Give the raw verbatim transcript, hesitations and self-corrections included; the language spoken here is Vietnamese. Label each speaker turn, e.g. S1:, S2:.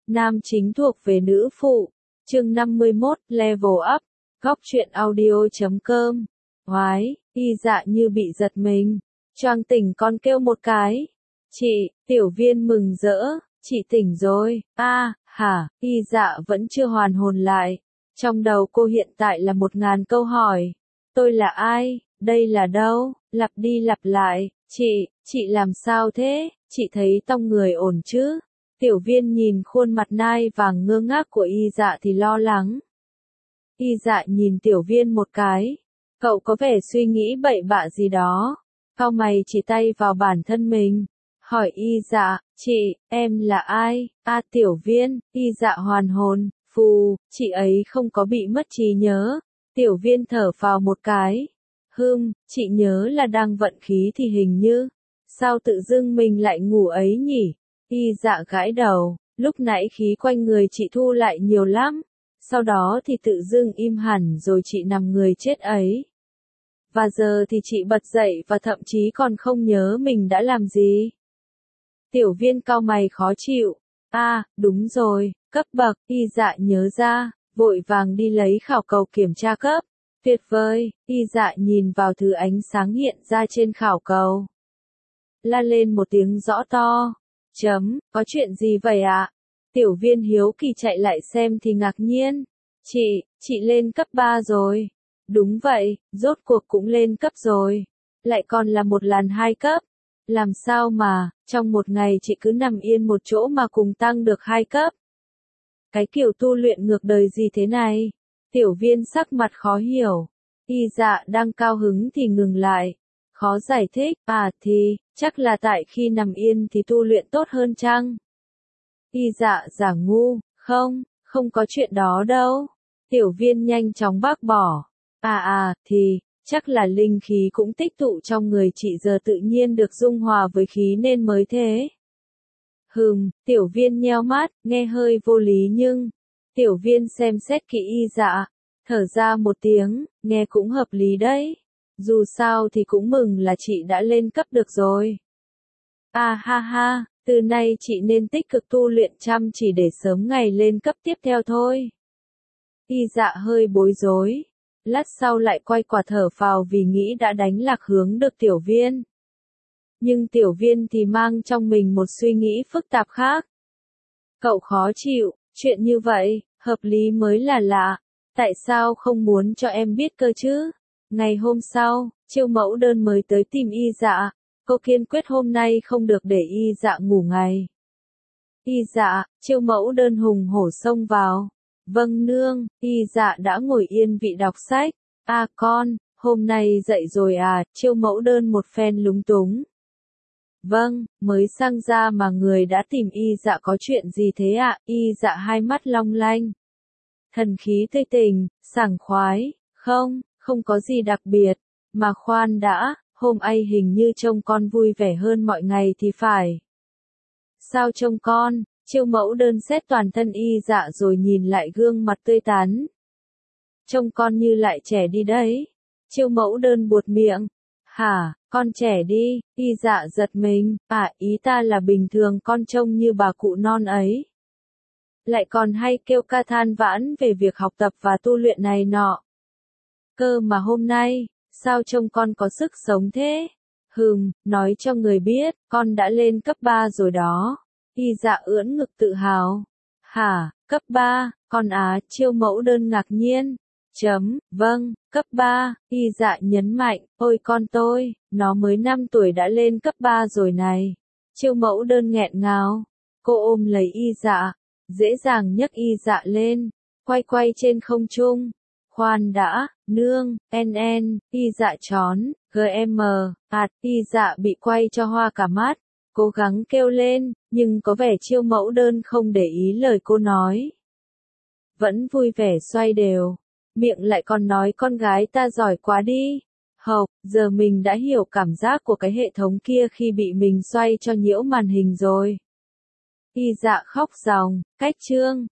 S1: Nam chính thuộc về nữ phụ. Chương năm mươi mốt, Level Up. Góc truyện audio chấm com. Oái, y dạ như bị giật mình. Choàng tỉnh con kêu một cái. Chị, tiểu viên mừng rỡ, chị tỉnh rồi. A, à, hả, y dạ vẫn chưa hoàn hồn lại. Trong đầu cô hiện tại là một ngàn câu hỏi. Tôi là ai? Đây là đâu? Lặp đi lặp lại. Chị, chị làm sao thế? Chị thấy tông người ổn chứ? Tiểu viên nhìn khuôn mặt nai vàng ngơ ngác của y dạ thì lo lắng. Y dạ nhìn tiểu viên một cái. Cậu có vẻ suy nghĩ bậy bạ gì đó. Cau mày chỉ tay vào bản thân mình. Hỏi y dạ, chị, em là ai? A à, tiểu viên, y dạ hoàn hồn. Phù, chị ấy không có bị mất trí nhớ. Tiểu viên thở phào một cái. Hừm, chị nhớ là đang vận khí thì hình như. Sao tự dưng mình lại ngủ ấy nhỉ? Y dạ gãi đầu, lúc nãy khí quanh người chị thu lại nhiều lắm. Sau đó thì tự dưng im hẳn rồi chị nằm người chết ấy. Và giờ thì chị bật dậy và thậm chí còn không nhớ mình đã làm gì. Tiểu viên cau mày khó chịu. A, à, đúng rồi, cấp bậc, y dạ nhớ ra, vội vàng đi lấy khảo cầu kiểm tra cấp. Tuyệt vời, y dạ nhìn vào thứ ánh sáng hiện ra trên khảo cầu. La lên một tiếng rõ to. Chấm, có chuyện gì vậy ạ? À? Tiểu viên hiếu kỳ chạy lại xem thì ngạc nhiên. Chị, chị lên cấp ba rồi. Đúng vậy, rốt cuộc cũng lên cấp rồi. Lại còn là một làn hai cấp. Làm sao mà, trong một ngày chị cứ nằm yên một chỗ mà cùng tăng được hai cấp. Cái kiểu tu luyện ngược đời gì thế này? Tiểu viên sắc mặt khó hiểu. Y dạ đang cao hứng thì ngừng lại. Khó giải thích, à thì, chắc là tại khi nằm yên thì tu luyện tốt hơn chăng? Y dạ giả ngu, không, không có chuyện đó đâu. Tiểu viên nhanh chóng bác bỏ. À à, thì, chắc là linh khí cũng tích tụ trong người chị giờ tự nhiên được dung hòa với khí nên mới thế. Hừm, tiểu viên nheo mắt, nghe hơi vô lý nhưng. Tiểu viên xem xét kỹ y dạ, thở ra một tiếng, nghe cũng hợp lý đấy. Dù sao thì cũng mừng là chị đã lên cấp được rồi. À ha ha, từ nay chị nên tích cực tu luyện chăm chỉ để sớm ngày lên cấp tiếp theo thôi. Y dạ hơi bối rối. Lát sau lại quay quả thở phào vì nghĩ đã đánh lạc hướng được tiểu viên. Nhưng tiểu viên thì mang trong mình một suy nghĩ phức tạp khác. Cậu khó chịu, chuyện như vậy, hợp lý mới là lạ. Tại sao không muốn cho em biết cơ chứ? Ngày hôm sau, Chiêu mẫu đơn mới tới tìm y dạ. Cô kiên quyết hôm nay không được để y dạ ngủ ngày. Y dạ, Chiêu mẫu đơn hùng hổ xông vào. Vâng nương, y dạ đã ngồi yên vị đọc sách. À con, hôm nay dậy rồi à, Chiêu mẫu đơn một phen lúng túng. Vâng, mới sang ra mà người đã tìm y dạ có chuyện gì thế ạ? À? Y dạ hai mắt long lanh. Thần khí tươi tình, sảng khoái, không, không có gì đặc biệt. Mà khoan đã, hôm ấy hình như trông con vui vẻ hơn mọi ngày thì phải. Sao trông con? Chiêu mẫu đơn xét toàn thân y dạ rồi nhìn lại gương mặt tươi tắn. Trông con như lại trẻ đi đấy. Chiêu mẫu đơn buột miệng. Hả, con trẻ đi, y dạ giật mình. À, ý ta là bình thường con trông như bà cụ non ấy. Lại còn hay kêu ca than vãn về việc học tập và tu luyện này nọ. Cơ mà hôm nay, sao trông con có sức sống thế? Hừm, nói cho người biết, con đã lên cấp ba rồi đó. Y dạ ưỡn ngực tự hào. Hả, cấp ba, con á, Chiêu mẫu đơn ngạc nhiên. Chấm, vâng, cấp ba, y dạ nhấn mạnh, ôi con tôi, nó mới năm tuổi đã lên cấp ba rồi này. Chiêu mẫu đơn nghẹn ngào. Cô ôm lấy y dạ, dễ dàng nhấc y dạ lên, quay quay trên không trung. Khoan đã, nương, en en, y dạ trón, giê em, ạt, y dạ bị quay cho hoa cả mắt. Cố gắng kêu lên, nhưng có vẻ Chiêu mẫu đơn không để ý lời cô nói. Vẫn vui vẻ xoay đều, miệng lại còn nói con gái ta giỏi quá đi. Hộc, giờ mình đã hiểu cảm giác của cái hệ thống kia khi bị mình xoay cho nhiễu màn hình rồi. Y dạ khóc ròng, cách chương.